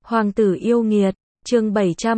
Hoàng tử yêu nghiệt, chương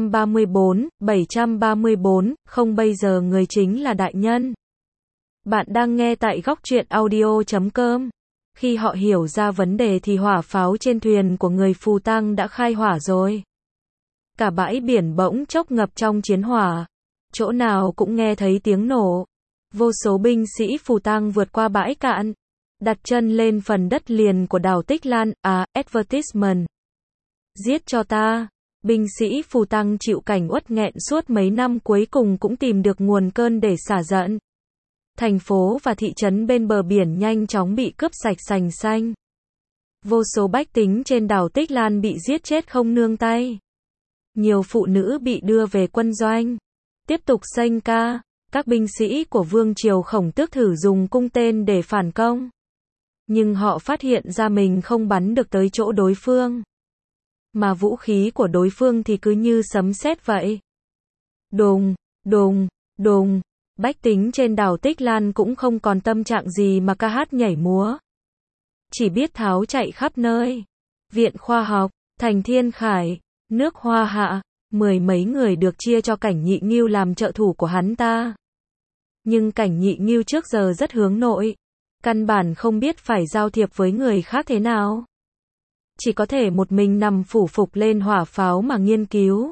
734, không bây giờ người chính là đại nhân. Bạn đang nghe tại Góc Truyện Audio.com. Khi họ hiểu ra vấn đề thì hỏa pháo trên thuyền của người phù tang đã khai hỏa rồi. Cả bãi biển bỗng chốc ngập trong chiến hỏa. Chỗ nào cũng nghe thấy tiếng nổ. Vô số binh sĩ phù tang vượt qua bãi cạn, đặt chân lên phần đất liền của đảo Tích Lan, advertisement. Giết cho ta. Binh sĩ phù tang chịu cảnh uất nghẹn suốt mấy năm cuối cùng cũng tìm được nguồn cơn để xả giận. Thành phố và thị trấn bên bờ biển nhanh chóng bị cướp sạch sành xanh. Vô số bách tính trên đảo Tích Lan bị giết chết không nương tay. Nhiều phụ nữ bị đưa về quân doanh. Tiếp tục sanh ca, các binh sĩ của vương triều Khổng Tước thử dùng cung tên để phản công. Nhưng họ phát hiện ra mình không bắn được tới chỗ đối phương. Mà vũ khí của đối phương thì cứ như sấm sét vậy. Đùng, đùng, đùng. Bách tính trên đảo Tích Lan cũng không còn tâm trạng gì mà ca hát nhảy múa. Chỉ biết tháo chạy khắp nơi. Viện khoa học, thành Thiên Khải, nước Hoa Hạ, 10 mấy người được chia cho Cảnh Nhị Nghiêu làm trợ thủ của hắn ta. Nhưng Cảnh Nhị Nghiêu trước giờ rất hướng nội. Căn bản không biết phải giao thiệp với người khác thế nào. Chỉ có thể một mình nằm phủ phục lên hỏa pháo mà nghiên cứu.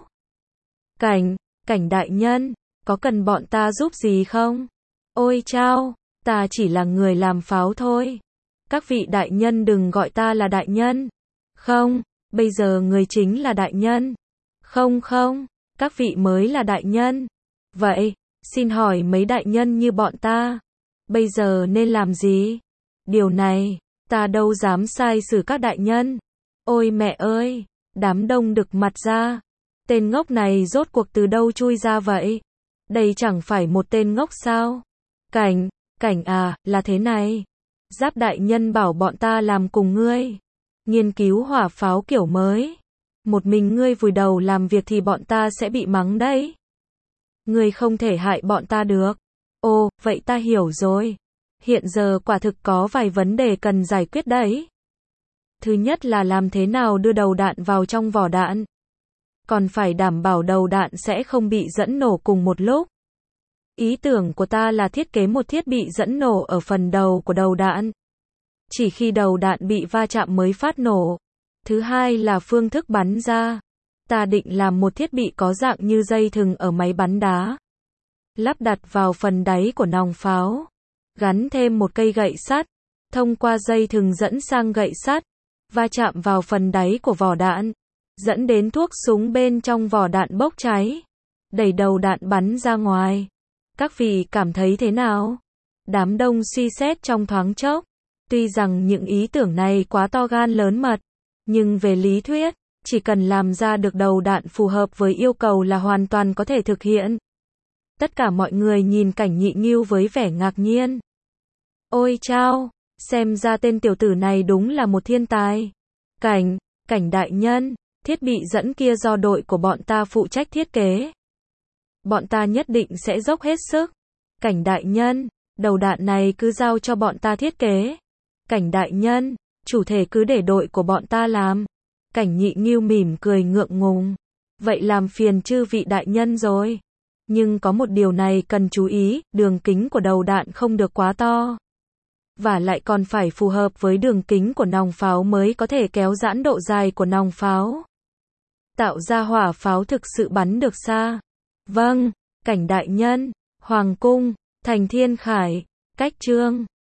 Cảnh đại nhân, có cần bọn ta giúp gì không? Ôi chao, ta chỉ là người làm pháo thôi. Các vị đại nhân đừng gọi ta là đại nhân. Không, bây giờ người chính là đại nhân. Không, các vị mới là đại nhân. Vậy, xin hỏi mấy đại nhân như bọn ta, bây giờ nên làm gì? Điều này, ta đâu dám sai xử các đại nhân. Ôi mẹ ơi, đám đông đực mặt ra. Tên ngốc này rốt cuộc từ đâu chui ra vậy? Đây chẳng phải một tên ngốc sao? Cảnh à, là thế này. Giáp đại nhân bảo bọn ta làm cùng ngươi. Nghiên cứu hỏa pháo kiểu mới. Một mình ngươi vùi đầu làm việc thì bọn ta sẽ bị mắng đấy. Ngươi không thể hại bọn ta được. Ồ, vậy ta hiểu rồi. Hiện giờ quả thực có vài vấn đề cần giải quyết đấy. Thứ nhất là làm thế nào đưa đầu đạn vào trong vỏ đạn. Còn phải đảm bảo đầu đạn sẽ không bị dẫn nổ cùng một lúc. Ý tưởng của ta là thiết kế một thiết bị dẫn nổ ở phần đầu của đầu đạn. Chỉ khi đầu đạn bị va chạm mới phát nổ. Thứ hai là phương thức bắn ra. Ta định làm một thiết bị có dạng như dây thừng ở máy bắn đá. Lắp đặt vào phần đáy của nòng pháo. Gắn thêm một cây gậy sắt. Thông qua dây thừng dẫn sang gậy sắt. Va chạm vào phần đáy của vỏ đạn. Dẫn đến thuốc súng bên trong vỏ đạn bốc cháy. Đẩy đầu đạn bắn ra ngoài. Các vị cảm thấy thế nào? Đám đông suy xét trong thoáng chốc. Tuy rằng những ý tưởng này quá to gan lớn mật. Nhưng về lý thuyết, chỉ cần làm ra được đầu đạn phù hợp với yêu cầu là hoàn toàn có thể thực hiện. Tất cả mọi người nhìn Cảnh Nhị Nghiêu với vẻ ngạc nhiên. Ôi chao, xem ra tên tiểu tử này đúng là một thiên tài. Cảnh đại nhân, thiết bị dẫn kia do đội của bọn ta phụ trách thiết kế. Bọn ta nhất định sẽ dốc hết sức. Cảnh đại nhân, đầu đạn này cứ giao cho bọn ta thiết kế. Cảnh đại nhân, chủ thể cứ để đội của bọn ta làm. Cảnh Nhị Nghiêu mỉm cười ngượng ngùng. Vậy làm phiền chư vị đại nhân rồi. Nhưng có một điều này cần chú ý, đường kính của đầu đạn không được quá to. Và lại còn phải phù hợp với đường kính của nòng pháo mới có thể kéo giãn độ dài của nòng pháo. Tạo ra hỏa pháo thực sự bắn được xa. Vâng, cảnh đại nhân, Hoàng cung, thành Thiên Khải, cách Trương.